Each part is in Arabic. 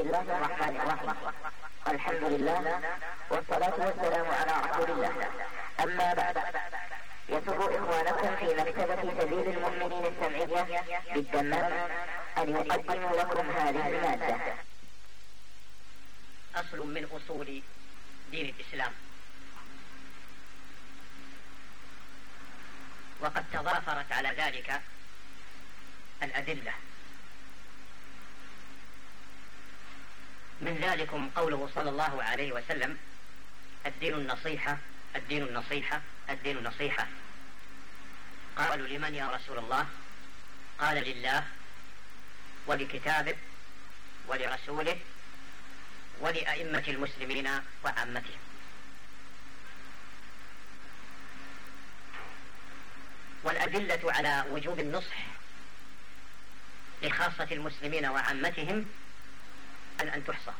الله الرحمن الرحيم. الحمد لله والصلاة والسلام على رسول الله. أما بعد، يسر إخوانكم في مكتبة سبيل المؤمنين السمعية بالدمام أن يقدموا لكم هذه المادة. أصل من أصول دين الإسلام، وقد تضافرت على ذلك الأدلة. من ذلكم قوله صلى الله عليه وسلم: الدين النصيحة، الدين النصيحة، الدين النصيحة. قالوا: لمن يا رسول الله؟ قال: لله ولكتابه ولرسوله ولأئمة المسلمين وعامتهم. والأدلة على وجوب النصح لخاصة المسلمين وعامتهم أن تحصى.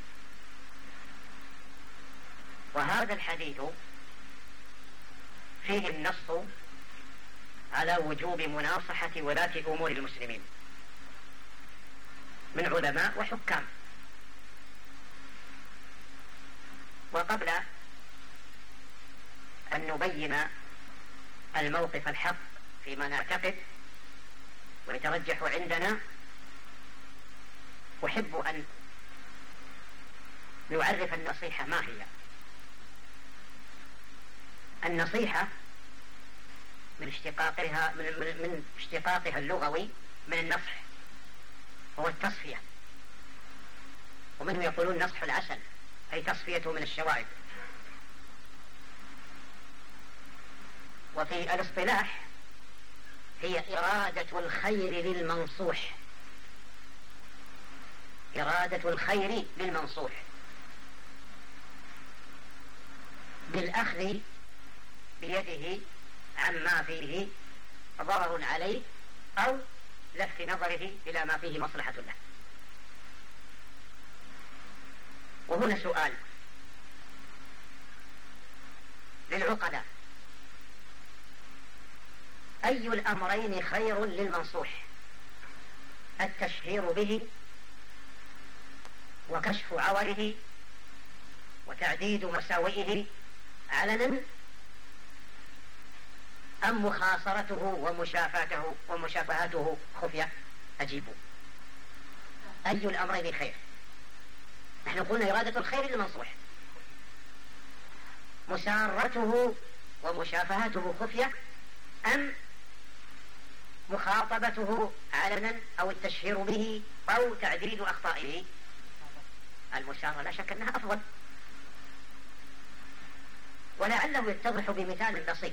وهذا الحديث فيه النص على وجوب مناصحة ولاة أمور المسلمين من علماء وحكام. وقبل أن نبين الموقف الحق فيما نعتقد ويترجح عندنا، أحب أن نعرف النصيحة ما هي. النصيحة من اشتقاقها اللغوي من النصح، هو التصفية، ومنه يقولون نصح العسل، أي تصفيته من الشوائب. وفي الاصطلاح هي إرادة الخير للمنصوح، إرادة الخير للمنصوح بالأخذ بيده عما فيه ضرر عليه أو لفت نظره إلى ما فيه مصلحة له. وهنا سؤال للعقلاء: أي الأمرين خير للمنصوح؟ التشهير به وكشف عوره وتعديد مساوئه علنا، أم مخاصرته ومشافهته خفية؟ أجيبوا، أي الأمرين خير؟ نحن قلنا إرادة الخير للمنصوح، مسارته ومشافهته خفية، أم مخاطبته علنا أو التشهير به أو تعديل أخطائه؟ المسارة لا شك أنها أفضل، ولعله يتضح بمثال بسيط.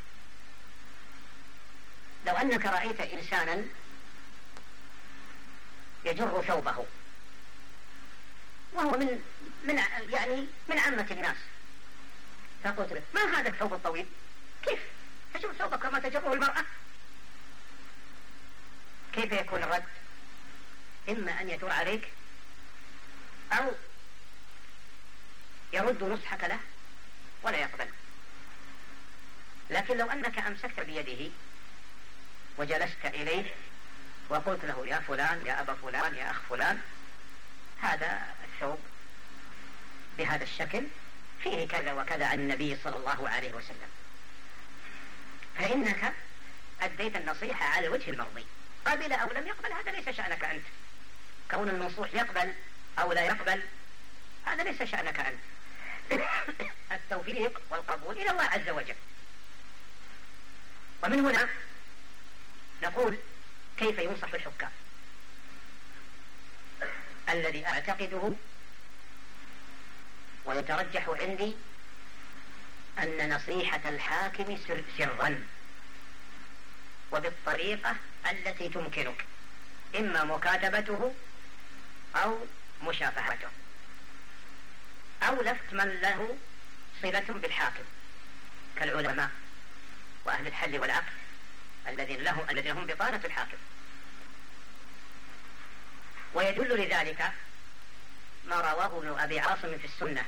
لو أنك رأيت إنسانا يجر ثوبه وهو من عامة الناس، فقلت له: ما هذا الثوب الطويل؟ كيف تجر ثوبك كما تجره المرأة؟ كيف يكون الرد؟ إما أن يدور عليك أو يرد نصحك له ولا يقبل. لكن لو أنك أمسكت بيده وجلست إليه وقلت له: يا فلان، يا أبا فلان، يا أخ فلان، هذا الثوب بهذا الشكل فيه كذا وكذا عن النبي صلى الله عليه وسلم، فإنك أديت النصيحة على الوجه المرضي. قبل أو لم يقبل هذا ليس شأنك أنت. كون المنصوح يقبل أو لا يقبل هذا ليس شأنك أنت. التوفيق والقبول إلى الله عز وجل. ومن هنا نقول: كيف ينصح الحكام؟ الذي أعتقده ويترجح عندي أن نصيحة الحاكم سرا وبالطريقة التي تمكنك، إما مكاتبته أو مشافهته أو لفت من له صلة بالحاكم كالعلماء وأهل الحل والعقد الذين هم بطانة الحاكم. ويدل لذلك ما رواه ابن أبي عاصم في السنة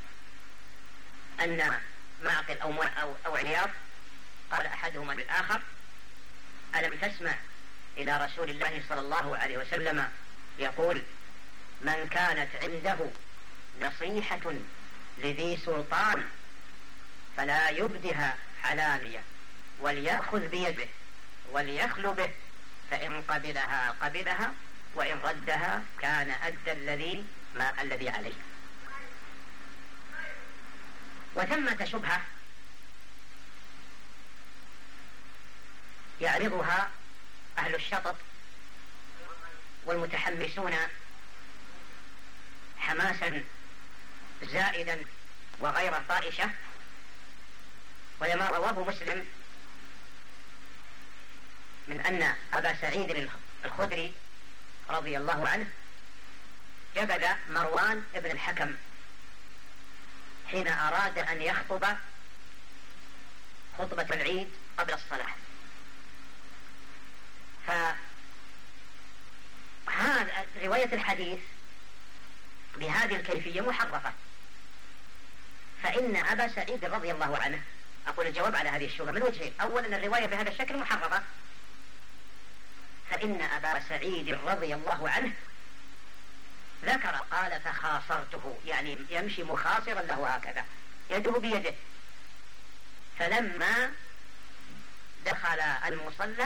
أن معقل أو عياض قال أحدهما للآخر: ألم تسمع إلى رسول الله صلى الله عليه وسلم يقول: من كانت عنده نصيحة لذي سلطان فلا يبدها علانية وليأخذ بيده وليخلو به، فإن قبلها قبلها وإن ردها كان أدى الذي عليه. وثمة شبهة يعرضها أهل الشطط والمتحمسون حماسا زائدا وغير طائشة، ولما رواه مسلم من أن أبا سعيد الخدري رضي الله عنه جبل مروان ابن الحكم حين أراد أن يخطب خطبة العيد قبل الصلاة. فهذا رواية الحديث بهذه الكيفية محرفة، فإن أبا سعيد رضي الله عنه، أقول الجواب على هذه الشبهة من وجهين: أولا الرواية بهذا الشكل محرفة، فإن أبا سعيد رضي الله عنه ذكر قال فخاصرته، يعني يمشي مخاصرا له هكذا يده بيده، فلما دخل المصلى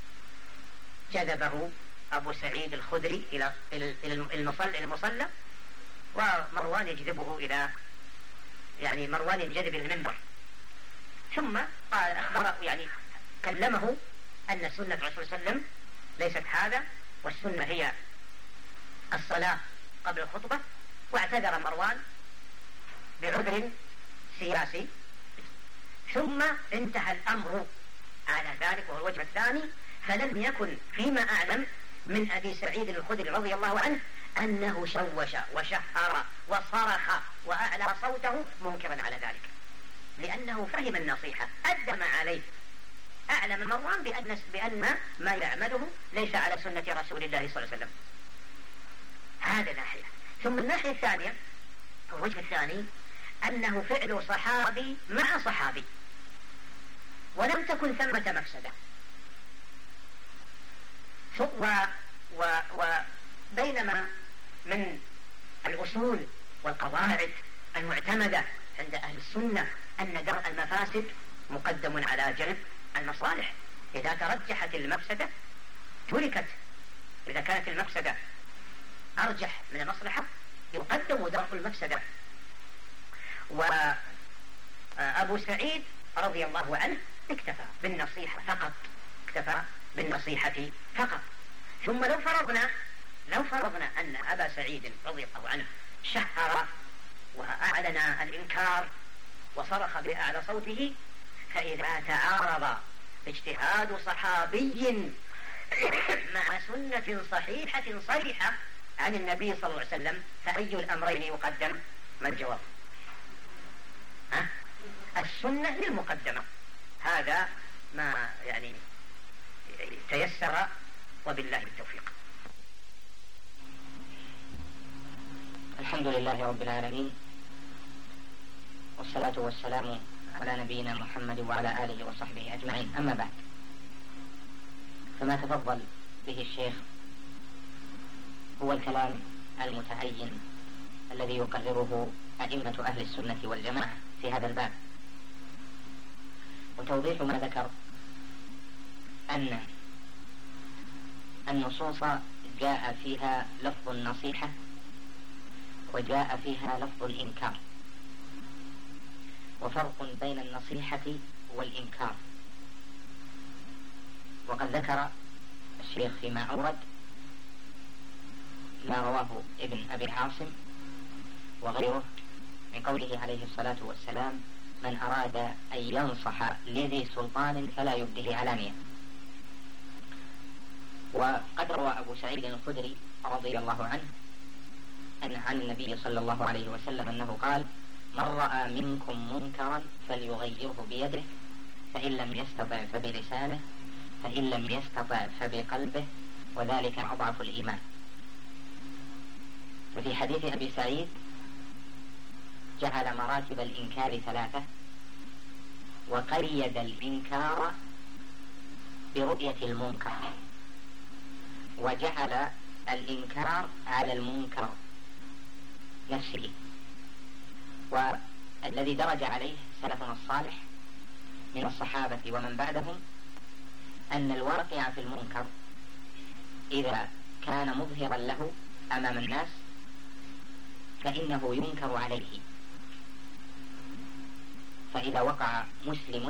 جذبه أبو سعيد الخدري إلى المصلى، ومروان يجذبه إلى مروان يجذب المنبر، ثم قال أخبره كلمه أن سنة الرسول صلى الله عليه وسلم ليست هذا، والسنة هي الصلاة قبل الخطبة، واعتذر مروان بعذر سياسي، ثم انتهى الأمر على ذلك. وهو الوجه الثاني: فلم يكن فيما أعلم من أبي سعيد الخدري رضي الله عنه أنه شوش وشهر وصرخ وأعلى صوته منكرا على ذلك، لأنه فهم النصيحة، أدى ما عليه، أعلم مروان بأن ما يعمله ليس على سنة رسول الله صلى الله عليه وسلم. هذا ناحية. ثم الناحية الثانية، الوجه الثاني، أنه فعل صحابي مع صحابي ولم تكن ثمة مفسدة. وبينما من الأصول والقواعد المعتمدة عند أهل السنة أن درء المفاسد مقدم على جلب المصالح، إذا ترجحت المفسدة تركت، إذا كانت المفسدة أرجح من المصلحة يقدم درء المفسدة. وأبو سعيد رضي الله عنه اكتفى بالنصيحة فقط. ثم لو فرضنا أن أبا سعيد رضي الله عنه شهر وأعلن الإنكار وصرخ بأعلى صوته، فإذا تعارض اجتهاد صحابي مع سنة صحيحة صريحة عن النبي صلى الله عليه وسلم فأي الأمرين يقدم؟ ما الجواب؟ السنة للمقدمة. هذا ما تيسر، وبالله التوفيق. الحمد لله رب العالمين، والصلاة والسلام على نبينا محمد وعلى آله وصحبه أجمعين. أما بعد، فما تفضل به الشيخ هو الكلام المتعين الذي يقرره أئمة أهل السنة والجماعة في هذا الباب، وتوضيح ما ذكر أن النصوص جاء فيها لفظ النصيحة وجاء فيها لفظ الإنكار، وفرق بين النصيحة والإنكار. وقد ذكر الشيخ فيما أورد ما رواه ابن أبي عاصم وغيره من قوله عليه الصلاة والسلام: من أراد أن ينصح لذي سلطان فلا يبده علانية. وقد روى أبو سعيد الخدري رضي الله عنه عن النبي صلى الله عليه وسلم أنه قال: من رأى منكم منكرا فليغيره بيده، فإن لم يستطع فبلسانه، فإن لم يستطع فبقلبه، وذلك أضعف الإيمان. وفي حديث أبي سعيد جعل مراتب الإنكار 3، وقيد الإنكار برؤية المنكر، وجعل الإنكار على المنكر نفسه. والذي درج عليه سلفنا الصالح من الصحابة ومن بعدهم أن الواقع في المنكر إذا كان مظهرا له أمام الناس فإنه ينكر عليه. فإذا وقع مسلم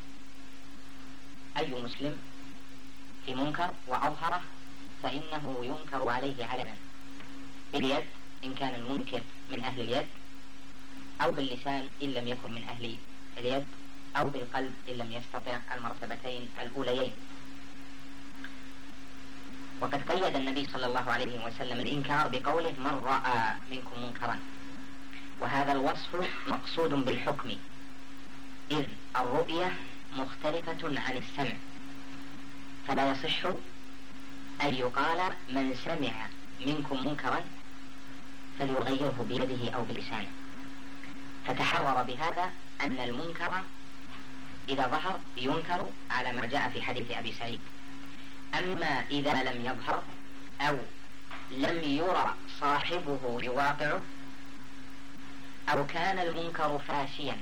أي مسلم في منكر وأظهره فإنه ينكر عليه علنا باليد إن كان المنكر من أهل اليد، أو باللسان إن لم يكن من أهل اليد، أو بالقلب إن لم يستطع المرتبتين الأوليين. وقد قيد النبي صلى الله عليه وسلم الإنكار بقوله من رأى منكم منكرا، وهذا الوصف مقصود بالحكم، إذ الرؤية مختلفة عن السمع، فلا يصح أن يقال من سمع منكم منكرا فليغيره بيده أو بلسانه. فتحرر بهذا أن المنكر إذا ظهر ينكر على ما جاء في حديث أبي سعيد. أما إذا لم يظهر أو لم يرى صاحبه يواقعه أو كان المنكر فاشيا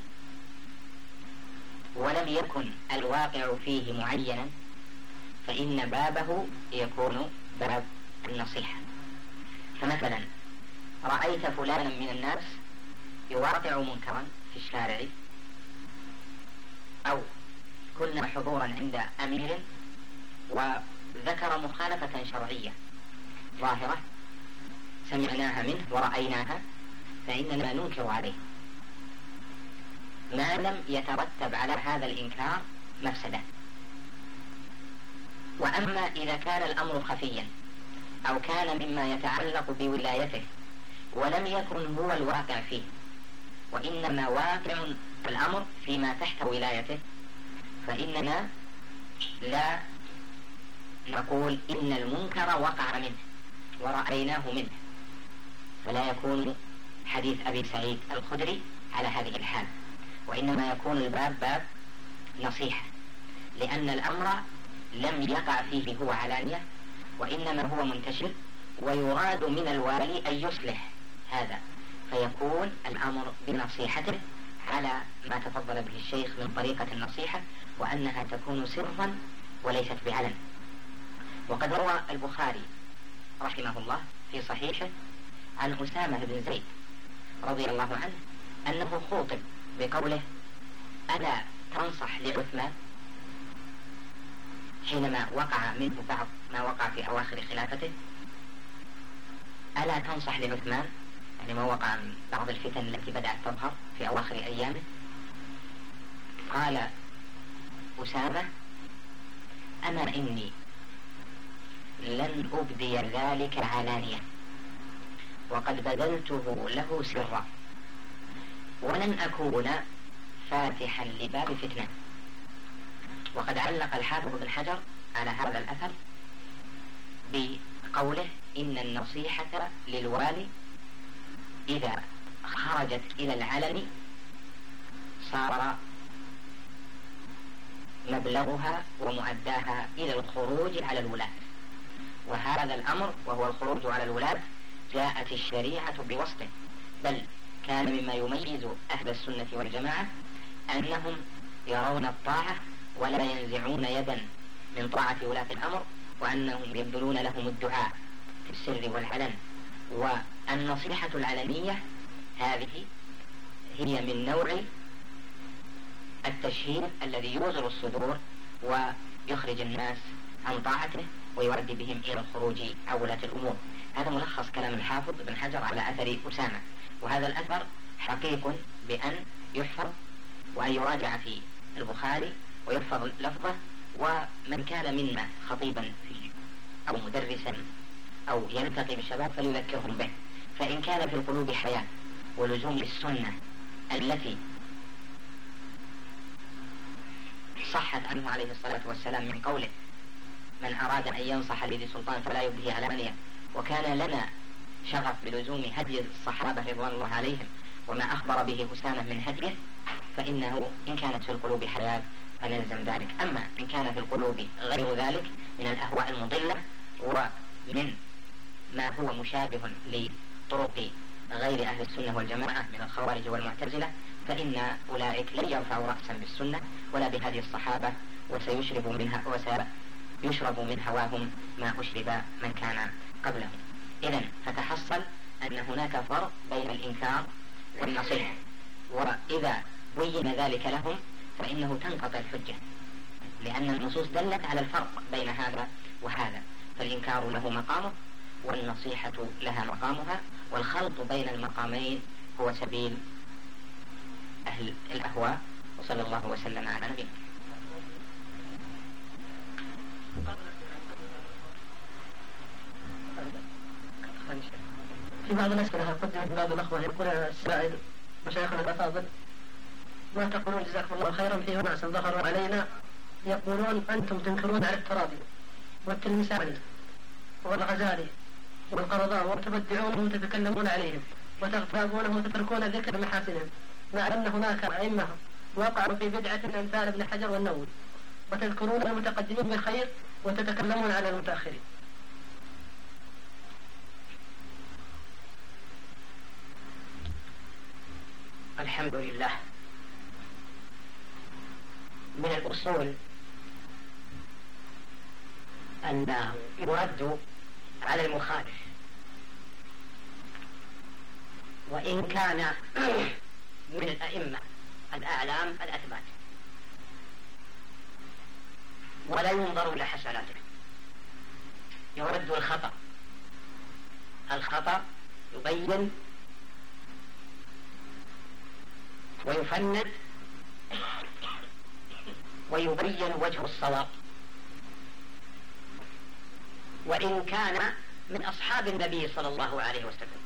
ولم يكن الواقع فيه معينا فإن بابه يكون باب النصيحة. فمثلا رأيت فلانا من الناس يواقع منكرا في الشارع، أو كنا حضورا عند أمير وذكر مخالفة شرعية ظاهرة سمعناها منه ورأيناها، فإننا ننكر عليه ما لم يترتب على هذا الإنكار مفسدة. وأما إذا كان الأمر خفيا أو كان مما يتعلق بولايته ولم يكن هو الواقع فيه وإنما واقع الأمر فيما تحت ولايته، فإننا لا نقول إن المنكر وقع منه ورأيناه منه، فلا يكون حديث أبي سعيد الخدري على هذه الحال، وإنما يكون الباب باب نصيحة، لأن الأمر لم يقع فيه هو علانية وإنما هو منتشر، ويراد من الوالي أن يصلح هذا، فيكون الأمر بنصيحته على ما تفضل به الشيخ من طريقة النصيحة، وأنها تكون سرا وليست بعلن. وقد روى البخاري رحمه الله في صحيحه عن أسامة بن زيد رضي الله عنه أنه خوطب بقوله ألا تنصح لعثمان، حينما وقع منه بعض ما وقع في أواخر خلافته، ألا تنصح لعثمان، يعني ما وقع من بعض الفتن التي بدأت تظهر في أواخر أيامه. قال أسامة أما إني لن أبدي ذلك علانية وقد بذلته له سرا، ولن أكون فاتحا لباب فتنة. وقد علق الحافظ بن حجر على هذا الأثر بقوله إن النصيحة للوالي إذا خرجت إلى العلن صار مبلغها ومؤداها إلى الخروج على الولاة، وهذا الأمر وهو الخروج على الولاة جاءت الشريعة بوسطه، بل كان مما يميز أهل السنة والجماعة أنهم يرون الطاعة ولا ينزعون يدا من طاعة ولاة الأمر، وأنهم يبذلون لهم الدعاء في السر والعلن. والنصيحة العلنية هذه هي من نوع التشهير الذي يوزر الصدور ويخرج الناس عن طاعته ويؤدي بهم إلى الخروج عن ولاة الأمور. هذا ملخص كلام الحافظ بن حجر على أثر أسامة، وهذا الأثر حقيق بأن يحفظ وأن يراجع في البخاري ويحفظ لفظه. ومن كان منا خطيبا فيه أو مدرسا أو يلتقي بالشباب فليذكرهم به، فإن كان في القلوب حياة ولزوم السنة التي صحت عنه عليه الصلاة والسلام من قوله من أراد أن ينصح لذي سلطان فلا يبديه علانية، وكان لنا شغف بلزوم هدي الصحابة رضوان الله عليهم وما أخبر به أسامة من هديه، فإنه إن كانت في القلوب حياة فنلزم ذلك. أما إن كان في القلوب غير ذلك من الأهواء المضلة ومن ما هو مشابه لطرق غير أهل السنة والجماعة من الخوارج والمعتزلة فإن أولئك لن يرفعوا رأسا بالسنة ولا بهدي الصحابة، وسيشرب من هواهم ما أشرب من كان قبلهم. إذن فتحصل أن هناك فرق بين الإنكار والنصيحة، وإذا بين ذلك لهم فإنه تنقطع الحجة، لأن النصوص دلت على الفرق بين هذا وهذا، فالإنكار له مقامه والنصيحة لها مقامها، والخلط بين المقامين هو سبيل أهل الأهواء. وصلى الله وسلم على نبينا. في بعض الأسئلة قدمت بعض الأخوة يقول السائل مشايخنا الأفاضل ما تقولون جزاكم الله خيرا في أناس ظهروا علينا يقولون أنتم تنكرون على التراضي والتلمساني والغزالي والقرضاوي وتبدعونهم وتتكلمون عليهم وتغتابونهم وتتركون ذكر محاسنهم، مع أن هناك أئمة وقعوا في بدعة أمثال ابن حجر والنووي، وتذكرون المتقدمين بالخير وتتكلمون على المتأخرين. الحمد لله. من الأصول أن يرد على المخالف وإن كان من الأئمة الأعلام الأثبات، ولا ينظر إلى حسناته. يرد الخطأ يبين ويفند ويبين وجه الصواب، وإن كان من أصحاب النبي صلى الله عليه وسلم.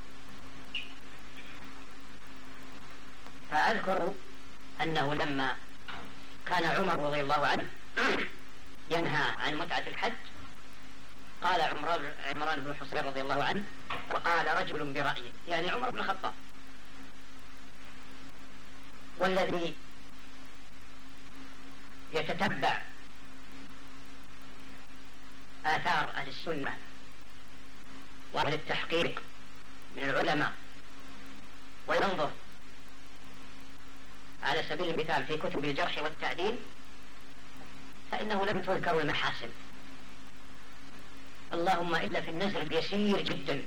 فأذكر أنه لما كان عمر رضي الله عنه ينهى عن متعة الحج قال عمران بن حصين رضي الله عنه وقال رجل برأيه، يعني عمر بن الخطاب، والذي يتتبع آثار أهل السنة وأهل التحقيق من العلماء وينظر على سبيل المثال في كتب الجرح والتعديل فإنه لم تذكر المحاسن، اللهم إلا في النزل اليسير جدا.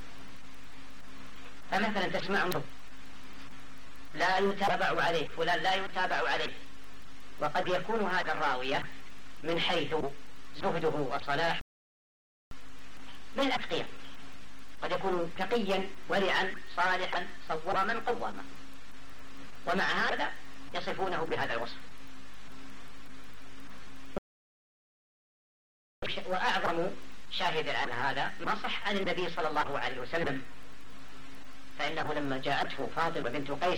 فمثلا تسمع لا يتابع عليه فلان، لا يتابع عليه، وقد يكون هذا الراوية من حيث زهده وصلاح من الأتقياء، قد يكون تقيا ورعا صالحا صوراما قواما، ومع هذا يصفونه بهذا الوصف. وأعظم شاهد على هذا ما صح عن النبي صلى الله عليه وسلم، فإنه لما جاءته فاطمة بنت قيس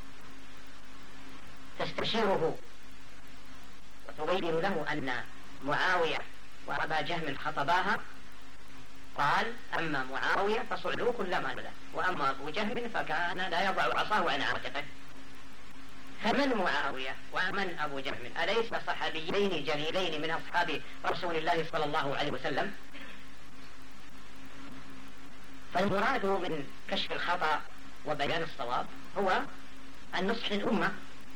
تستشيره وتبين له أن معاوية وأبا جهم خطباها، قال أما معاوية فصعلوا كل ما له، وأما أبو جهم فكان لا يضع عصاه عن عاتقه. فمن معاوية ومن أبو جهم؟ أليس صحابيين جليلين من أصحاب رسول الله صلى الله عليه وسلم؟ فالمراد من كشف الخطأ وبيان الصواب هو النصح للأمة.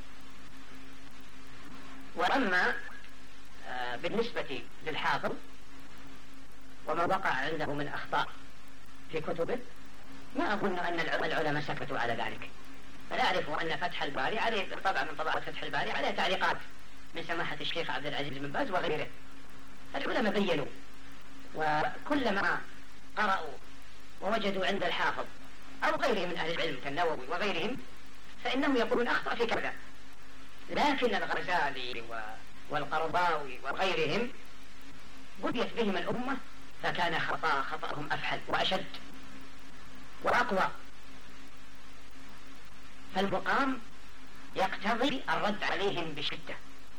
وأما بالنسبة للحافظ وما وقع عنده من أخطاء في كتبه ما أظن أن العلماء سكتوا على ذلك، فلا أعرف أن فتح الباري عليه طبعا من طبعات فتح الباري عليه تعليقات من سماحة الشيخ عبد العزيز بن باز وغيره، فالعلماء بينوا، وكلما قرأوا ووجدوا عند الحافظ أو غيره من أهل العلم كالنووي وغيرهم فإنهم يقولون أخطأ في كذا، لكن الغزالي والقرضاوي وغيرهم بديت بهم الأمة فكان خطأهم أفحل وأشد وأقوى، فالمقام يقتضي الرد عليهم بشدة.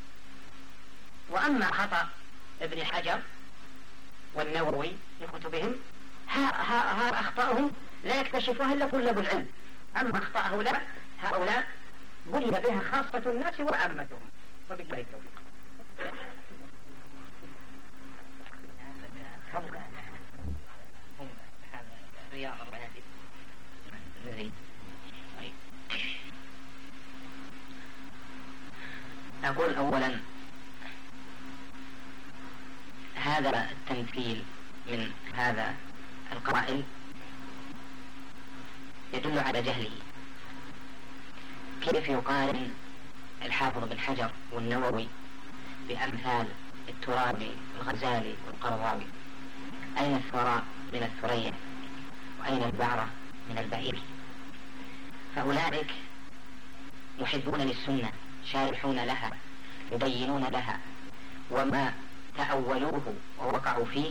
وأما خطأ ابن حجر والنووي في كتبهم ها أخطأهم لا يكتشفها إلا طلاب العلم، أما أخطأ هؤلاء بلي بها خاصة الناس وعامتهم، وبالله التوفيق. أولا هذا التمثيل من هذا القائل يدل على جهله. كيف يقارن الحافظ بن حجر والنووي بأمثال الترابي والغزالي والقرضاوي؟ أين الثراء من الثريا وأين البعرة من البعير؟ فأولئك محبون للسنة، شارحون لها، يبينون لها، وما تأولوه ووقعوا فيه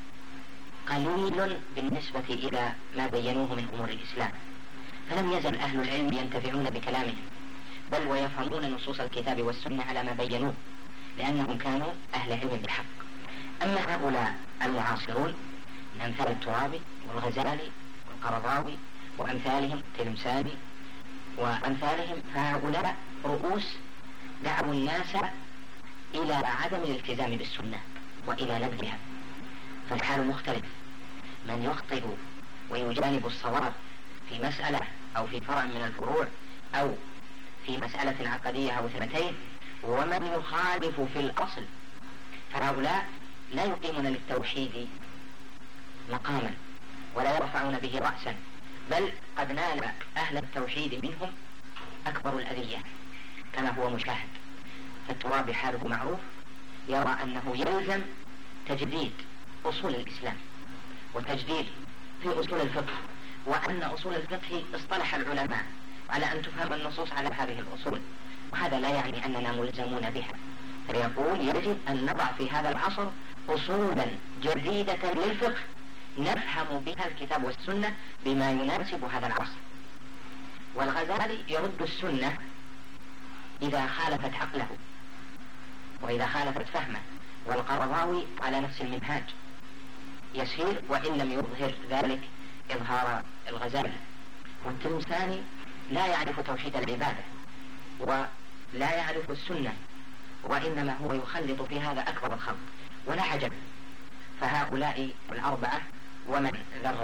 قليل بالنسبة إلى ما بينوه من أمور الإسلام. فلم يزل أهل العلم ينتفعون بكلامهم، بل ويفهمون نصوص الكتاب والسنة على ما بينوه، لأنهم كانوا أهل علم بالحق. أما هؤلاء المعاصرون من أمثال الترابي والغزالي والقرضاوي وأمثالهم التلمساني وأمثالهم، فهؤلاء رؤوس دعوا الناس إلى عدم الالتزام بالسنة وإلى نبذها. فالحال مختلف، من يخطئ ويجانب الصواب في مسألة أو في فرع من الفروع أو في مسألة عقدية أو ثبتين، ومن يخالف في الأصل، فهؤلاء لا يقيمون للتوحيد مقاما ولا يرفعون به رأسا، بل قد نال أهل التوحيد منهم أكبر الأذية كما هو مشاهد. فالترابي حاله معروف، يرى أنه يلزم تجديد أصول الإسلام وتجديد في أصول الفقه، وأن أصول الفقه اصطلح العلماء على أن تفهم النصوص على هذه الأصول، وهذا لا يعني أننا ملزمون بها. فيقول يجب أن نضع في هذا العصر أصولا جديدة للفقه نفهم بها الكتاب والسنة بما يناسب هذا العصر. والغزالي يرد السنة إذا خالفت عقله وإذا خالفت فهمه، والقرضاوي على نفس المنهاج يسير وإن لم يظهر ذلك إظهار الغزالي. والتلمساني لا يعرف توحيد العبادة ولا يعرف السنة، وإنما هو يخلط في هذا أكبر الخلط، ولا عجب. فهؤلاء الأربعة ومن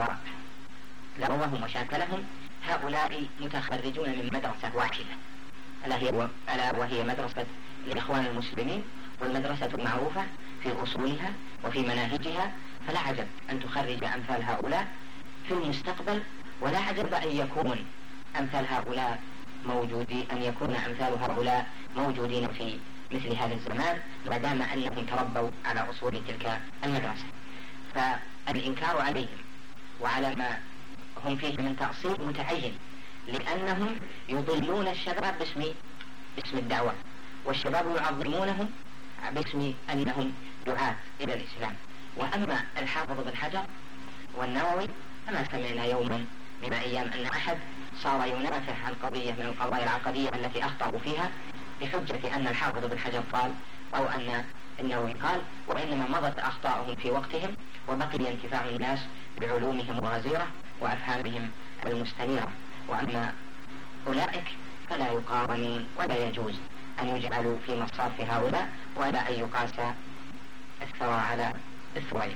ذروهم وشاكلهم هؤلاء متخرجون من مدرسة واحدة، ألا وهي مدرسة الإخوان المسلمين، والمدرسة معروفة في أصولها وفي مناهجها. فلا عجب أن تخرج أمثال هؤلاء في المستقبل، ولا عجب أن يكون أمثال هؤلاء موجودين في مثل هذا الزمان، ما دام أنهم تربوا على أصول تلك المدرسة. فالإنكار عليهم وعلى ما هم فيه من تأصيل متعين، لأنهم يضلون الشباب باسم الدعوة، والشباب يعظمونهم باسم أنهم دعاة إلى الإسلام. وأما الحافظ بن حجر والنووي فما سمعنا يوما من أيام أن أحد صار ينافح عن قضية من القضايا العقدية التي أخطأوا فيها بحجة أن الحافظ بن حجر قال أو أن النووي قال، وإنما مضت أخطاؤهم في وقتهم وبقي انتفاع الناس بعلومهم الغزيرة وأفهامهم المستنيرة. وأما أولئك فلا يقارنون ولا يجوز أن يجعلوا في مصاف هؤلاء، ولا أن يقاس الثرى على الثريا.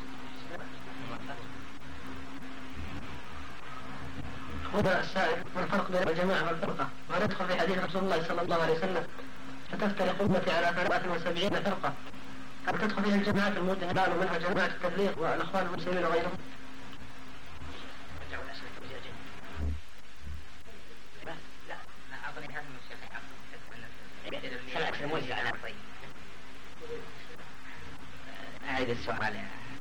هنا السائل: ما الفرق بين الجماعة والفرقة؟ وندخل في حديث رسول الله صلى الله عليه وسلم: فتفترق أمتي على 73 فرقة. هل تدخل فيها الجماعات المتهدان ومنها جماعة التبليغ والأخوان المسلمين وغيرهم؟ أعيد السؤال.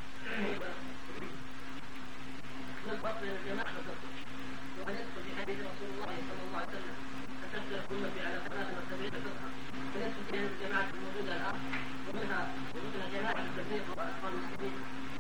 الفرق بين الجماعة والفرقة وندخل في حديث رسول الله صلى الله عليه وسلم: فتفترق أمتي على 73 فرقة. فندخل فيها الجماعة الموجودة الآن ومنها جماعة التبليغ والأخوان المسلمين.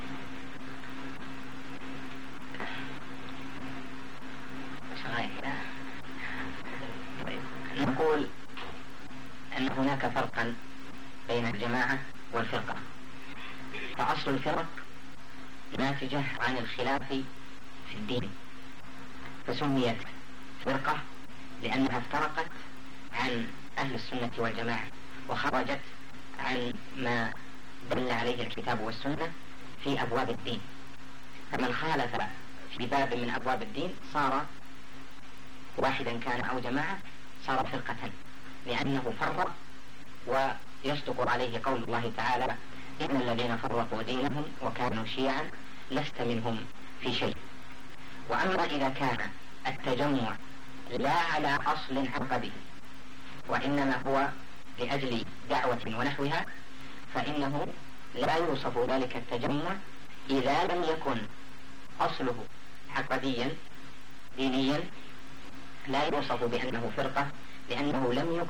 نقول أن هناك فرقا بين الجماعة والفرقة، فأصل الفرق ناتجة عن الخلاف في الدين، فسميت فرقة لأنها افترقت عن أهل السنة والجماعة وخرجت عن ما دل عليه الكتاب والسنة في أبواب الدين. فمن خالف في باب من أبواب الدين صار واحدا كان أو جماعة، صار فرقة، لأنه فرق ويصدق عليه قول الله تعالى: إن الذين فرقوا دينهم وكانوا شيعا لست منهم في شيء. وأما إذا كان التجمع لا على أصل عقدي وإنما هو لأجل دعوة ونحوها، فإنه لا يوصف ذلك التجمع إذا لم يكن أصله عقديا دينيا، لا يوصف بأنه فرقة، لأنه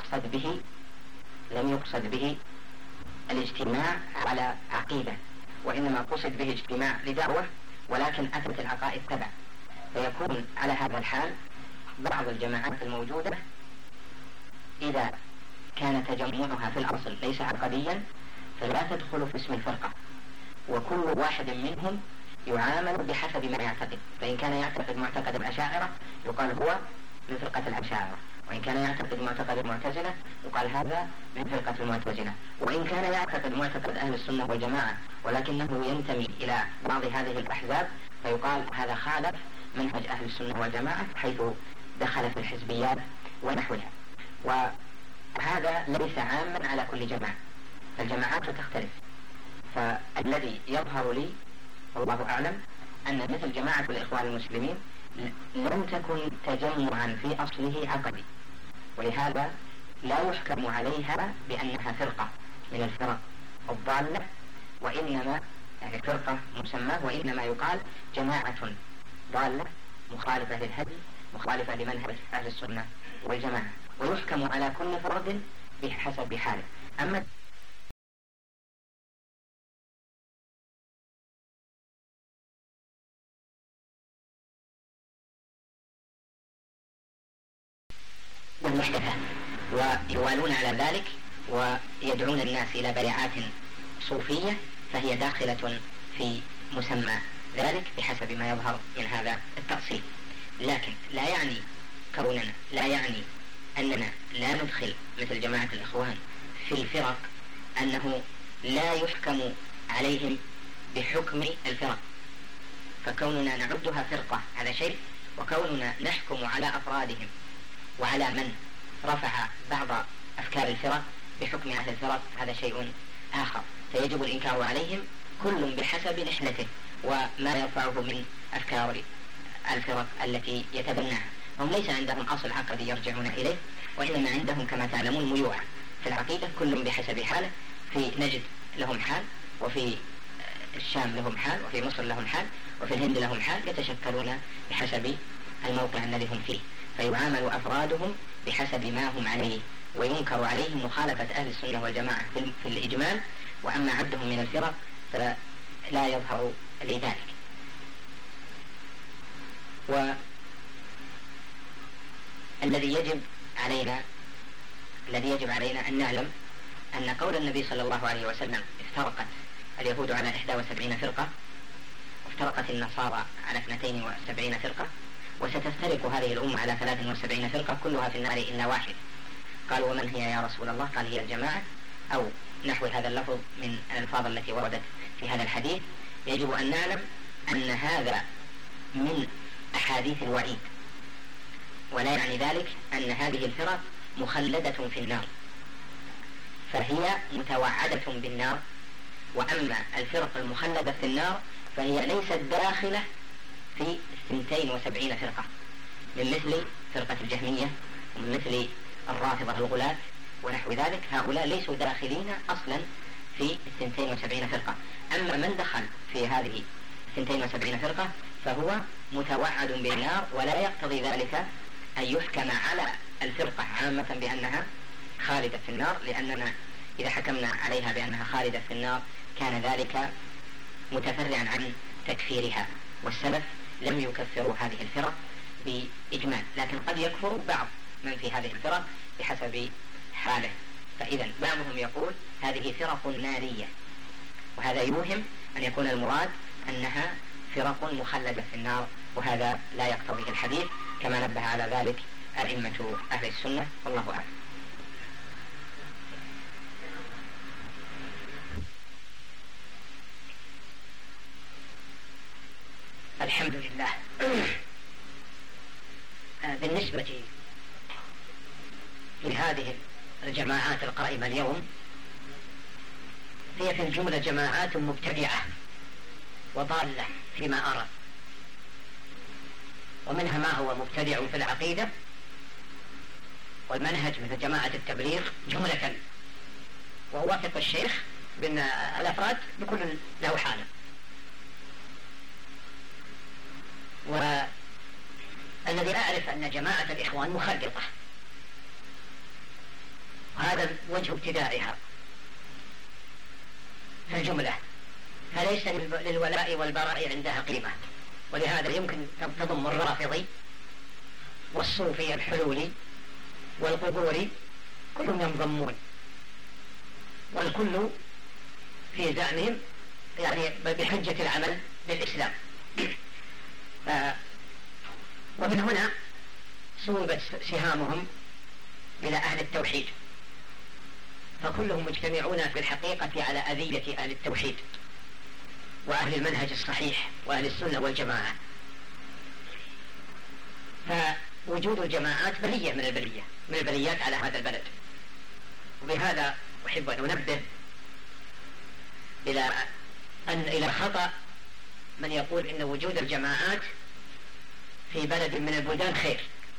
لم يقصد به الاجتماع على عقيدة، وإنما قصد به اجتماع لدعوة، ولكن أثبت العقائد تبع. فيكون على هذا الحال بعض الجماعات الموجودة إذا كان تجمعها في الأصل ليس عقديا فلا تدخل في اسم الفرقة، وكل واحد منهم يعامل بحسب ما يعتقد. فإن كان يعتقد معتقد الأشاعرة يقال هو من فرقة الأشاعرة، وإن كان يعتقد معتقد المعتزلة يقال هذا من فرقة المعتزلة، وإن كان يعتقد معتقد أهل السنة والجماعة ولكنه ينتمي إلى بعض هذه الأحزاب فيقال هذا خالف منهج أهل السنة والجماعة حيث دخل في الحزبيات ونحوها. وهذا ليس عاما على كل جماعة، فالجماعات تختلف. فالذي يظهر لي والله أعلم أن مثل جماعة الإخوان المسلمين لم تكن تجمعا في أصله عقدي، ولهذا لا يحكم عليها بأنها فرقة من الفرق الضالة، وإنما يعني فرقة مسمى، وإنما يقال جماعة ضالة مخالفة للهدي مخالفة لمنهج أهل السنة والجماعة، ويحكم على كل فرد بحسب حاله. أما والمحدثة ويوالون على ذلك ويدعون الناس إلى بيعات صوفية، فهي داخلة في مسمى ذلك بحسب ما يظهر من هذا التأصيل. لكن لا يعني أننا لا ندخل مثل جماعة الإخوان في الفرق أنه لا يحكم عليهم بحكم الفرق، فكوننا نعدها فرقة هذا شيء، وكوننا نحكم على أفرادهم وعلى من رفع بعض أفكار الفرق بحكم أهل الفرق هذا شيء آخر. فيجب الإنكار عليهم كل بحسب نحلته وما يرفعه من أفكار الفرق التي يتبناها. هم ليس عندهم أصل عقدي يرجعون إليه، وإنما عندهم كما تعلمون ميوعة في العقيدة، كل بحسب حاله. في نجد لهم حال، وفي الشام لهم حال، وفي مصر لهم حال، وفي الهند لهم حال، يتشكلون بحسب الموقع الذي هم فيه، فيعامل أفرادهم بحسب ما هم عليه، وينكر عليهم مخالفة أهل السنة والجماعة في الإجمال، وأما عدهم من الفرق فلا يظهر لذلك. والذي يجب علينا أن نعلم أن قول النبي صلى الله عليه وسلم افترقت اليهود على 71 فرقة، وافترقت النصارى على 72 فرقة، وستفترق هذه الأمة على 73 فرقة كلها في النار إلا واحد. قالوا ومن هي يا رسول الله؟ قال هي الجماعة، أو نحو هذا اللفظ من الألفاظ التي وردت في هذا الحديث. يجب أن نعلم أن هذا من أحاديث الوعيد، ولا يعني ذلك أن هذه الفرق مخلدة في النار، فهي متوعدة بالنار. وأما الفرق المخلدة في النار فهي ليست داخلة في 72 فرقة، من مثل فرقة الجهمية ومن مثل الرافضة الغلاة ونحو ذلك. هؤلاء ليسوا داخلين أصلا في 72 فرقة. أما من دخل في هذه 72 فرقة فهو متوعد بالنار، ولا يقتضي ذلك أن يحكم على الفرقة عامة بأنها خالدة في النار، لأننا إذا حكمنا عليها بأنها خالدة في النار كان ذلك متفرعا عن تكفيرها، والسلف لم يكفروا هذه الفرق بإجمال، لكن قد يكفر بعض من في هذه الفرق بحسب حاله. فإذا بعضهم يقول هذه فرق نارية، وهذا يوهم أن يكون المراد أنها فرق مخلدة في النار، وهذا لا يقتضيه الحديث كما نبه على ذلك أئمة أهل السنة، والله أعلم. الحمد لله. بالنسبة لهذه الجماعات القائمة اليوم هي في الجملة جماعات مبتدعة وضالة فيما أرى، ومنها ما هو مبتدع في العقيدة والمنهج مثل جماعة التبليغ جملة، وأوافق الشيخ بأن الأفراد بكل له حالة. والذي أعرف أن جماعة الإخوان مخلطة، وهذا وجه ابتدائها في الجملة، فليس للولاء والبراء عندها قيمة، ولهذا يمكن تضم الرافضي والصوفي الحلولي والقبوري كلهم ينضمون، والكل في زعمهم يعني بحجة العمل للإسلام. ومن هنا صوبت سهامهم إلى أهل التوحيد، فكلهم مجتمعون في الحقيقة على أذية أهل التوحيد وأهل المنهج الصحيح وأهل السنة والجماعة. فوجود الجماعات بلية من البليات على هذا البلد. وبهذا أحب أن أنبه إلى خطأ من يقول إن وجود الجماعات في بلد من البلدان خير.